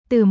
Từ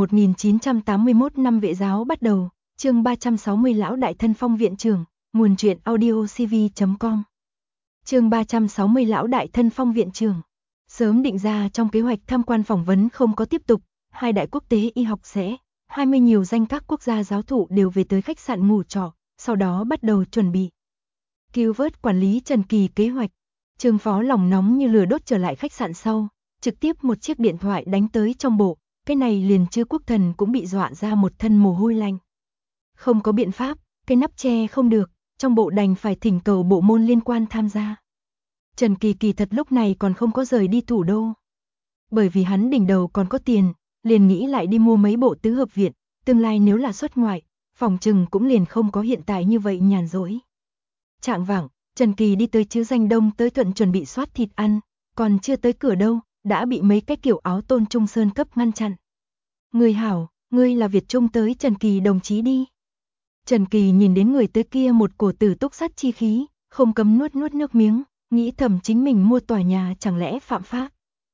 1981 năm Vệ giáo bắt đầu, chương 360 Lão Đại Thân Phong Viện Trưởng, nguồn truyện audiocv.com. Chương 360 Lão Đại Thân Phong Viện Trưởng. Sớm định ra trong kế hoạch tham quan phỏng vấn không có tiếp tục, hai đại quốc tế y học sẽ, 20 nhiều danh các quốc gia giáo thụ đều về tới khách sạn ngủ trọ, sau đó bắt đầu chuẩn bị. Cứu vớt quản lý Trần Kỳ kế hoạch. Trương Phó lòng nóng như lửa đốt trở lại khách sạn sau, trực tiếp một chiếc điện thoại đánh tới trong bộ, cái này liền Chư Quốc Thần cũng bị dọa ra một thân mồ hôi lạnh. Không có biện pháp, cái nắp che không được, trong bộ đành phải thỉnh cầu bộ môn liên quan tham gia. Trần Kỳ kỳ thật lúc này còn không có rời đi thủ đô. Bởi vì hắn đỉnh đầu còn có tiền, liền nghĩ lại đi mua mấy bộ tứ hợp viện, tương lai nếu là xuất ngoại, phòng trừng cũng liền không có hiện tại như vậy nhàn rỗi. Trạng vạng, Trần Kỳ đi tới Chứ Danh Đông tới Thuận chuẩn bị soát thịt ăn, còn chưa tới cửa đâu, đã bị mấy cái kiểu áo Tôn Trung Sơn cấp ngăn chặn. Người hảo, ngươi là Việt Trung tới Trần Kỳ đồng chí đi. Trần Kỳ nhìn đến người tới kia một cổ tử túc sát chi khí, không cấm nuốt nước miếng, nghĩ thầm chính mình mua tòa nhà chẳng lẽ phạm pháp.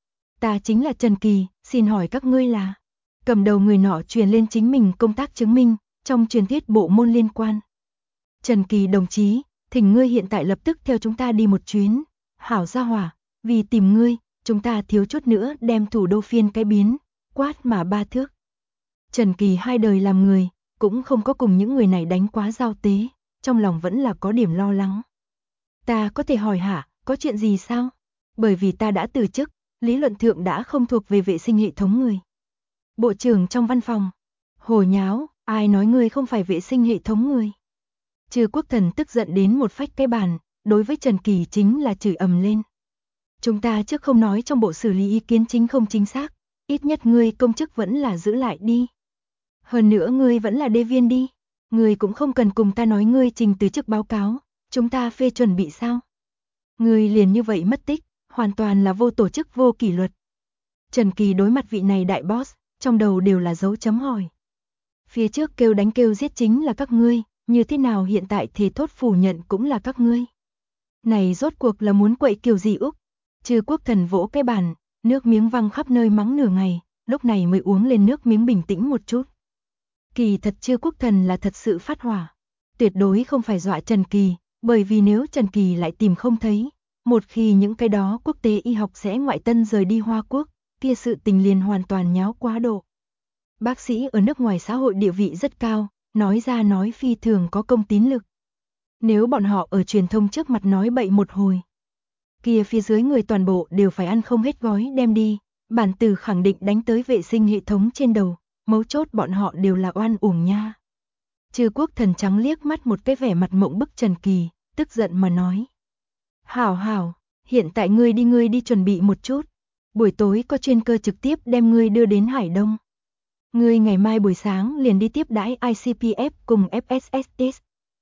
Ta chính là Trần Kỳ, xin hỏi các ngươi là. Cầm đầu người nọ truyền lên chính mình công tác chứng minh, trong truyền thuyết bộ môn liên quan. Trần Kỳ đồng chí, thỉnh ngươi hiện tại lập tức theo chúng ta đi một chuyến. Hảo gia hỏa, vì tìm ngươi, chúng ta thiếu chút nữa đem thủ đô phiên cái biến, quát mà ba thước. Trần Kỳ hai đời làm người, cũng không có cùng những người này đánh quá giao tế, trong lòng vẫn là có điểm lo lắng. Ta có thể hỏi hả, có chuyện gì sao? Bởi vì ta đã từ chức, lý luận thượng đã không thuộc về vệ sinh hệ thống người. Bộ trưởng trong văn phòng, hồ nháo, ai nói ngươi không phải vệ sinh hệ thống người? Chư Quốc Thần tức giận đến một phách cái bàn, đối với Trần Kỳ chính là chửi ầm lên. Chúng ta trước không nói trong bộ xử lý ý kiến chính không chính xác, ít nhất ngươi công chức vẫn là giữ lại đi. Hơn nữa ngươi vẫn là đê viên đi, ngươi cũng không cần cùng ta nói ngươi trình từ chức báo cáo, chúng ta phê chuẩn bị sao? Ngươi liền như vậy mất tích, hoàn toàn là vô tổ chức vô kỷ luật. Trần Kỳ đối mặt vị này đại boss, trong đầu đều là dấu chấm hỏi. Phía trước kêu đánh kêu giết chính là các ngươi, như thế nào hiện tại thề thốt phủ nhận cũng là các ngươi. Này rốt cuộc là muốn quậy kiểu gì Úc? Chư Quốc Thần vỗ cái bàn, nước miếng văng khắp nơi mắng nửa ngày, lúc này mới uống lên nước miếng bình tĩnh một chút. Kỳ thật Chư Quốc Thần là thật sự phát hỏa, tuyệt đối không phải dọa Trần Kỳ, bởi vì nếu Trần Kỳ lại tìm không thấy, một khi những cái đó quốc tế y học sẽ ngoại tân rời đi Hoa Quốc, kia sự tình liền hoàn toàn nháo quá độ. Bác sĩ ở nước ngoài xã hội địa vị rất cao, nói ra nói phi thường có công tín lực. Nếu bọn họ ở truyền thông trước mặt nói bậy một hồi, kia phía dưới người toàn bộ đều phải ăn không hết gói đem đi, bản từ khẳng định đánh tới vệ sinh hệ thống trên đầu, mấu chốt bọn họ đều là oan uổng nha. Chư Quốc Thần trắng liếc mắt một cái vẻ mặt mộng bức Trần Kỳ, tức giận mà nói. Hảo hảo, hiện tại ngươi đi chuẩn bị một chút, buổi tối có chuyên cơ trực tiếp đem ngươi đưa đến Hải Đông. Ngươi ngày mai buổi sáng liền đi tiếp đãi ICPF cùng FSSS.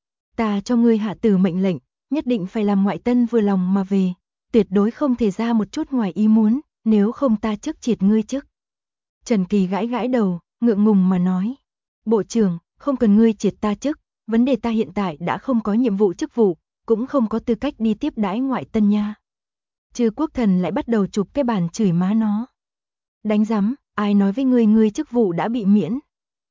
Ta cho ngươi hạ tử mệnh lệnh, nhất định phải làm ngoại tân vừa lòng mà về, tuyệt đối không thể ra một chút ngoài ý muốn, nếu không ta trước triệt ngươi trước. Trần Kỳ gãi đầu, ngượng ngùng mà nói. Bộ trưởng, không cần ngươi triệt ta trước, vấn đề ta hiện tại đã không có nhiệm vụ chức vụ, cũng không có tư cách đi tiếp đãi ngoại tân nha. Chư Quốc Thần lại bắt đầu chụp cái bàn chửi má nó. Đánh rắm, ai nói với ngươi chức vụ đã bị miễn.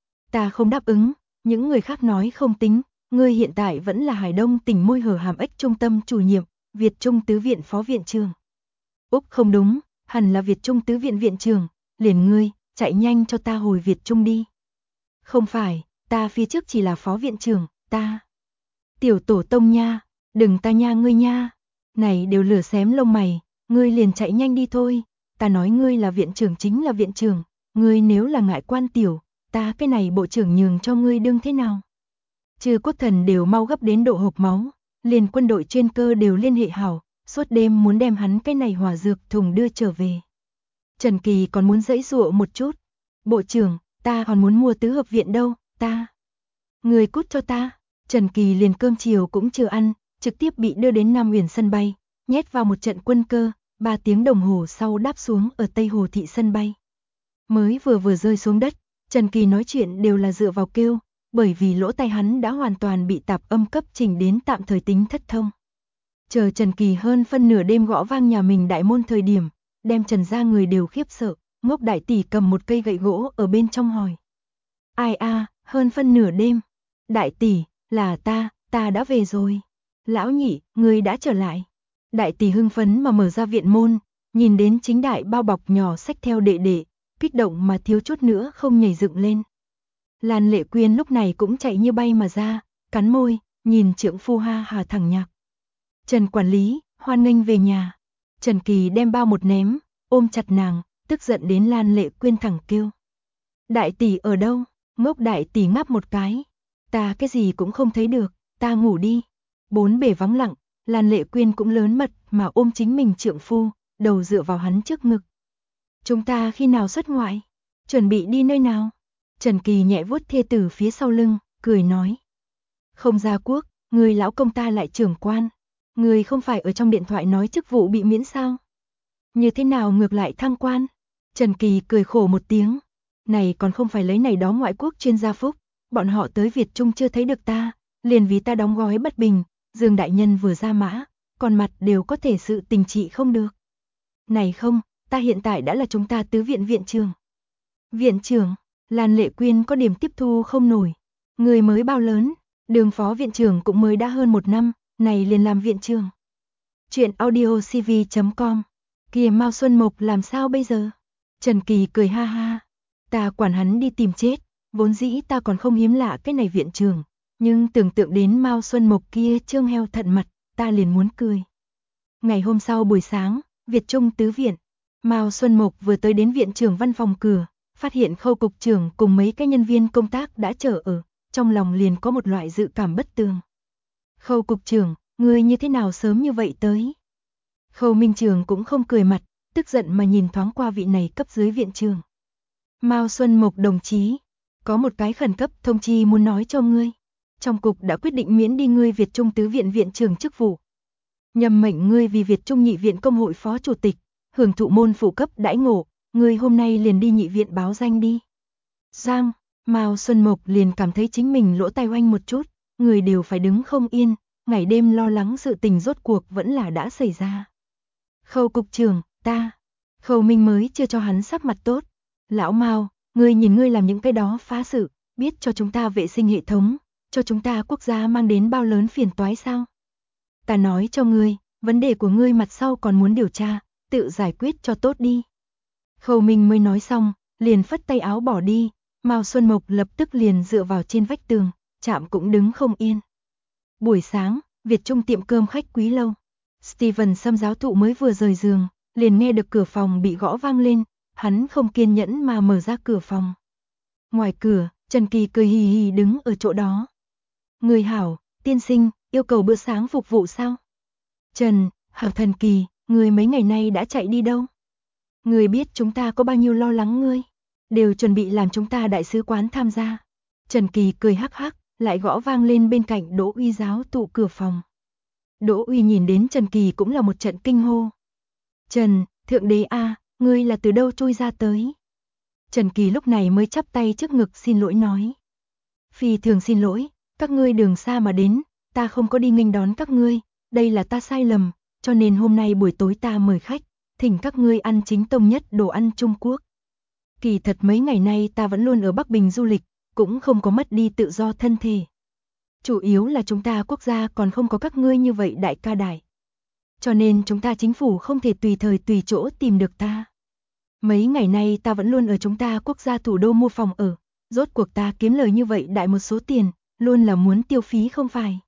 Ta không đáp ứng, những người khác nói không tính, ngươi hiện tại vẫn là Hải Đông tỉnh Môi Hở Hàm Ếch trung tâm chủ nhiệm, Việt Trung tứ viện phó viện trưởng. Úc không đúng, hẳn là Việt Trung tứ viện viện trưởng, liền ngươi, chạy nhanh cho ta hồi Việt Trung đi. Không phải, ta phía trước chỉ là phó viện trưởng, ta. Tiểu tổ tông nha, đừng ta nha ngươi nha. Này đều lửa xém lông mày, ngươi liền chạy nhanh đi thôi. Ta nói ngươi là viện trưởng chính là viện trưởng, ngươi nếu là ngại quan tiểu, ta cái này bộ trưởng nhường cho ngươi đương thế nào? Chư Quốc Thần đều mau gấp đến độ hộc máu, liền quân đội chuyên cơ đều liên hệ hảo, suốt đêm muốn đem hắn cái này hỏa dược thùng đưa trở về. Trần Kỳ còn muốn giãy giụa một chút. Bộ trưởng, ta còn muốn mua tứ hợp viện đâu, ta. Người cút cho ta. Trần Kỳ liền cơm chiều cũng chưa ăn, trực tiếp bị đưa đến Nam Uyển sân bay, nhét vào một trận quân cơ, 3 tiếng đồng hồ sau đáp xuống ở Tây Hồ thị sân bay. Mới vừa rơi xuống đất, Trần Kỳ nói chuyện đều là dựa vào kêu, bởi vì lỗ tai hắn đã hoàn toàn bị tạp âm cấp chỉnh đến tạm thời tính thất thông. Chờ Trần Kỳ hơn phân nửa đêm gõ vang nhà mình đại môn thời điểm, đem Trần gia người đều khiếp sợ, Ngốc đại tỷ cầm một cây gậy gỗ ở bên trong hỏi. Ai a, hơn phân nửa đêm. Đại tỷ, là ta đã về rồi. Lão nhị, ngươi đã trở lại. Đại tỷ hưng phấn mà mở ra viện môn, nhìn đến chính đại bao bọc nhỏ xách theo đệ đệ, kích động mà thiếu chút nữa không nhảy dựng lên. Lan Lệ Quyên lúc này cũng chạy như bay mà ra, cắn môi, nhìn trượng phu ha hà thẳng nhạc. Trần quản lý, hoan nghênh về nhà. Trần Kỳ đem bao một ném, ôm chặt nàng, tức giận đến Lan Lệ Quyên thẳng kêu. Đại tỷ ở đâu? Ngốc đại tỷ ngáp một cái. Ta cái gì cũng không thấy được, ta ngủ đi. Bốn bề vắng lặng, Lan Lệ Quyên cũng lớn mật mà ôm chính mình trượng phu, đầu dựa vào hắn trước ngực. Chúng ta khi nào xuất ngoại? Chuẩn bị đi nơi nào? Trần Kỳ nhẹ vuốt thê tử phía sau lưng, cười nói. Không ra quốc, người lão công ta lại trưởng quan. Người không phải ở trong điện thoại nói chức vụ bị miễn sao? Như thế nào ngược lại thăng quan? Trần Kỳ cười khổ một tiếng. Này còn không phải lấy này đó ngoại quốc chuyên gia phúc. Bọn họ tới Việt Trung chưa thấy được ta, liền vì ta đóng gói bất bình. Dương đại nhân vừa ra mã, còn mặt đều có thể sự tình trị không được. Này không, ta hiện tại đã là chúng ta tứ viện viện trưởng. Viện trưởng, Lan Lệ Quyên có điểm tiếp thu không nổi. Người mới bao lớn, đường phó viện trưởng cũng mới đã hơn 1 năm, này liền làm viện trưởng. Chuyện audiocv.com. Kìa Mao Xuân Mộc làm sao bây giờ? Trần Kỳ cười ha ha. Ta quản hắn đi tìm chết, vốn dĩ ta còn không hiếm lạ cái này viện trưởng. Nhưng tưởng tượng đến Mao Xuân Mộc kia trương heo thận mặt, ta liền muốn cười. Ngày hôm sau buổi sáng, Việt Trung tứ viện, Mao Xuân Mộc vừa tới đến viện trưởng văn phòng cửa, phát hiện Khâu cục trưởng cùng mấy cái nhân viên công tác đã chờ ở, trong lòng liền có một loại dự cảm bất tường. Khâu cục trưởng, ngươi như thế nào sớm như vậy tới? Khâu Minh Trường cũng không cười mặt, tức giận mà nhìn thoáng qua vị này cấp dưới viện trưởng. Mao Xuân Mộc đồng chí, có một cái khẩn cấp thông chi muốn nói cho ngươi. Trong cục đã quyết định miễn đi ngươi Việt Trung tứ viện viện trưởng chức vụ. Nhầm mệnh ngươi vì Việt Trung nhị viện công hội phó chủ tịch, hưởng thụ môn phụ cấp đãi ngộ, ngươi hôm nay liền đi nhị viện báo danh đi. Giang, Mao Xuân Mộc liền cảm thấy chính mình lỗ tai oanh một chút, người đều phải đứng không yên, ngày đêm lo lắng sự tình rốt cuộc vẫn là đã xảy ra. Khâu cục trưởng, ta, Khâu Minh mới chưa cho hắn sắc mặt tốt. Lão Mao, ngươi nhìn ngươi làm những cái đó phá sự, biết cho chúng ta vệ sinh hệ thống, cho chúng ta quốc gia mang đến bao lớn phiền toái sao? Ta nói cho ngươi, vấn đề của ngươi mặt sau còn muốn điều tra, tự giải quyết cho tốt đi. Khâu Minh mới nói xong, liền phất tay áo bỏ đi, Mao Xuân Mộc lập tức liền dựa vào trên vách tường, chạm cũng đứng không yên. Buổi sáng, Việt Trung tiệm cơm khách quý lâu. Steven Sâm giáo thụ mới vừa rời giường, liền nghe được cửa phòng bị gõ vang lên, hắn không kiên nhẫn mà mở ra cửa phòng. Ngoài cửa, Trần Kỳ cười hì hì đứng ở chỗ đó. Người hảo, tiên sinh, yêu cầu bữa sáng phục vụ sao? Trần, hảo thần Kỳ, người mấy ngày nay đã chạy đi đâu? Người biết chúng ta có bao nhiêu lo lắng ngươi, đều chuẩn bị làm chúng ta đại sứ quán tham gia. Trần Kỳ cười hắc hắc, lại gõ vang lên bên cạnh Đỗ Uy giáo tụ cửa phòng. Đỗ Uy nhìn đến Trần Kỳ cũng là một trận kinh hô. Trần, thượng đế a, ngươi là từ đâu chui ra tới? Trần Kỳ lúc này mới chắp tay trước ngực xin lỗi nói. Phi thường xin lỗi, các ngươi đường xa mà đến, ta không có đi nghênh đón các ngươi, đây là ta sai lầm, cho nên hôm nay buổi tối ta mời khách, thỉnh các ngươi ăn chính tông nhất đồ ăn Trung Quốc. Kỳ thật mấy ngày nay ta vẫn luôn ở Bắc Bình du lịch, cũng không có mất đi tự do thân thể. Chủ yếu là chúng ta quốc gia còn không có các ngươi như vậy đại ca đại. Cho nên chúng ta chính phủ không thể tùy thời tùy chỗ tìm được ta. Mấy ngày nay ta vẫn luôn ở chúng ta quốc gia thủ đô mua phòng ở, rốt cuộc ta kiếm lời như vậy đại một số tiền, luôn là muốn tiêu phí không phải.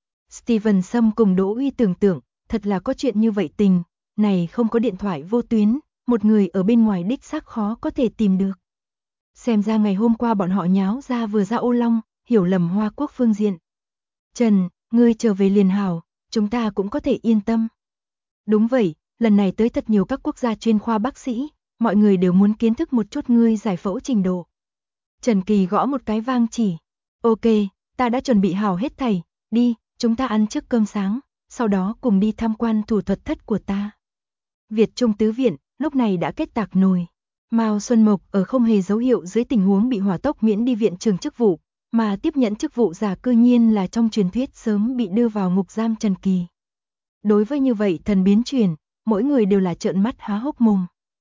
Steven Sâm cùng Đỗ Uy tưởng tượng, thật là có chuyện như vậy tình, này không có điện thoại vô tuyến, một người ở bên ngoài đích xác khó có thể tìm được. Xem ra ngày hôm qua bọn họ nháo ra vừa ra ô long, hiểu lầm Hoa Quốc phương diện. Trần, ngươi trở về liền hảo, chúng ta cũng có thể yên tâm. Đúng vậy, lần này tới thật nhiều các quốc gia chuyên khoa bác sĩ, mọi người đều muốn kiến thức một chút ngươi giải phẫu trình độ. Trần Kỳ gõ một cái vang chỉ. Ok, ta đã chuẩn bị hảo hết thảy, đi, chúng ta ăn trước cơm sáng, sau đó cùng đi tham quan thủ thuật thất của ta. Việt Trung tứ viện, lúc này đã kết tạc nồi. Mao Xuân Mộc ở không hề dấu hiệu dưới tình huống bị hỏa tốc miễn đi viện trưởng chức vụ, mà tiếp nhận chức vụ giả cư nhiên là trong truyền thuyết sớm bị đưa vào ngục giam Trần Kỳ. Đối với như vậy thần biến chuyển, mỗi người đều là trợn mắt há hốc mồm.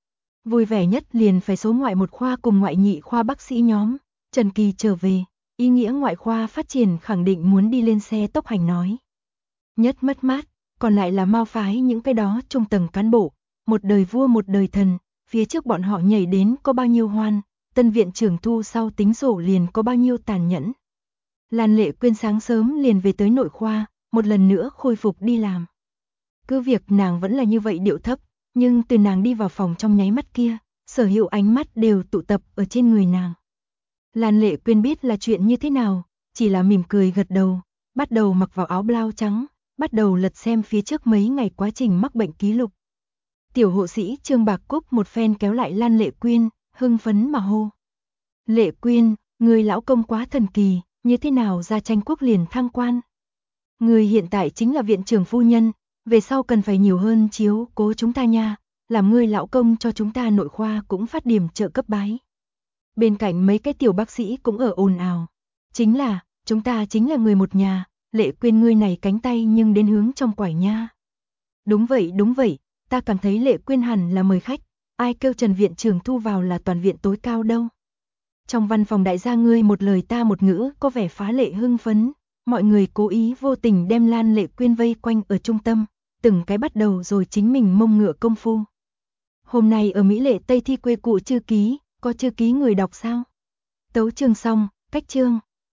Vui vẻ nhất liền phải số ngoại 1 khoa cùng ngoại nhị khoa bác sĩ nhóm. Trần Kỳ trở về, ý nghĩa ngoại khoa phát triển khẳng định muốn đi lên xe tốc hành nói. Nhất mất mát, còn lại là Mao phái những cái đó trung tầng cán bộ, một đời vua một đời thần, phía trước bọn họ nhảy đến có bao nhiêu hoan, tân viện trưởng thu sau tính sổ liền có bao nhiêu tàn nhẫn. Lan Lệ Quyên sáng sớm liền về tới nội khoa, một lần nữa khôi phục đi làm. Cứ việc nàng vẫn là như vậy điệu thấp, nhưng từ nàng đi vào phòng trong nháy mắt kia, sở hữu ánh mắt đều tụ tập ở trên người nàng. Lan Lệ Quyên biết là chuyện như thế nào, chỉ là mỉm cười gật đầu, bắt đầu mặc vào áo blau trắng, bắt đầu lật xem phía trước mấy ngày quá trình mắc bệnh ký lục. Tiểu hộ sĩ Trương Bạc Cúc một phen kéo lại Lan Lệ Quyên, hưng phấn mà hô. Lệ Quyên, người lão công quá thần kỳ, như thế nào ra tranh quốc liền thăng quan. Người hiện tại chính là viện trưởng phu nhân, về sau cần phải nhiều hơn chiếu cố chúng ta nha, làm người lão công cho chúng ta nội khoa cũng phát điểm trợ cấp bái. Bên cạnh mấy cái tiểu bác sĩ cũng ở ồn ào. Chính là, chúng ta chính là người một nhà, Lệ Quyên ngươi này cánh tay nhưng đến hướng trong quải nha. Đúng vậy, ta cảm thấy Lệ Quyên hẳn là mời khách, ai kêu Trần viện trưởng thu vào là toàn viện tối cao đâu. Trong văn phòng đại gia ngươi một lời ta một ngữ có vẻ phá lệ hưng phấn, mọi người cố ý vô tình đem Lan Lệ Quyên vây quanh ở trung tâm, từng cái bắt đầu rồi chính mình mông ngựa công phu. Hôm nay ở Mỹ Lệ Tây thi quê cụ chư ký, có chư ký người đọc sao? Tấu chương xong, cách chương.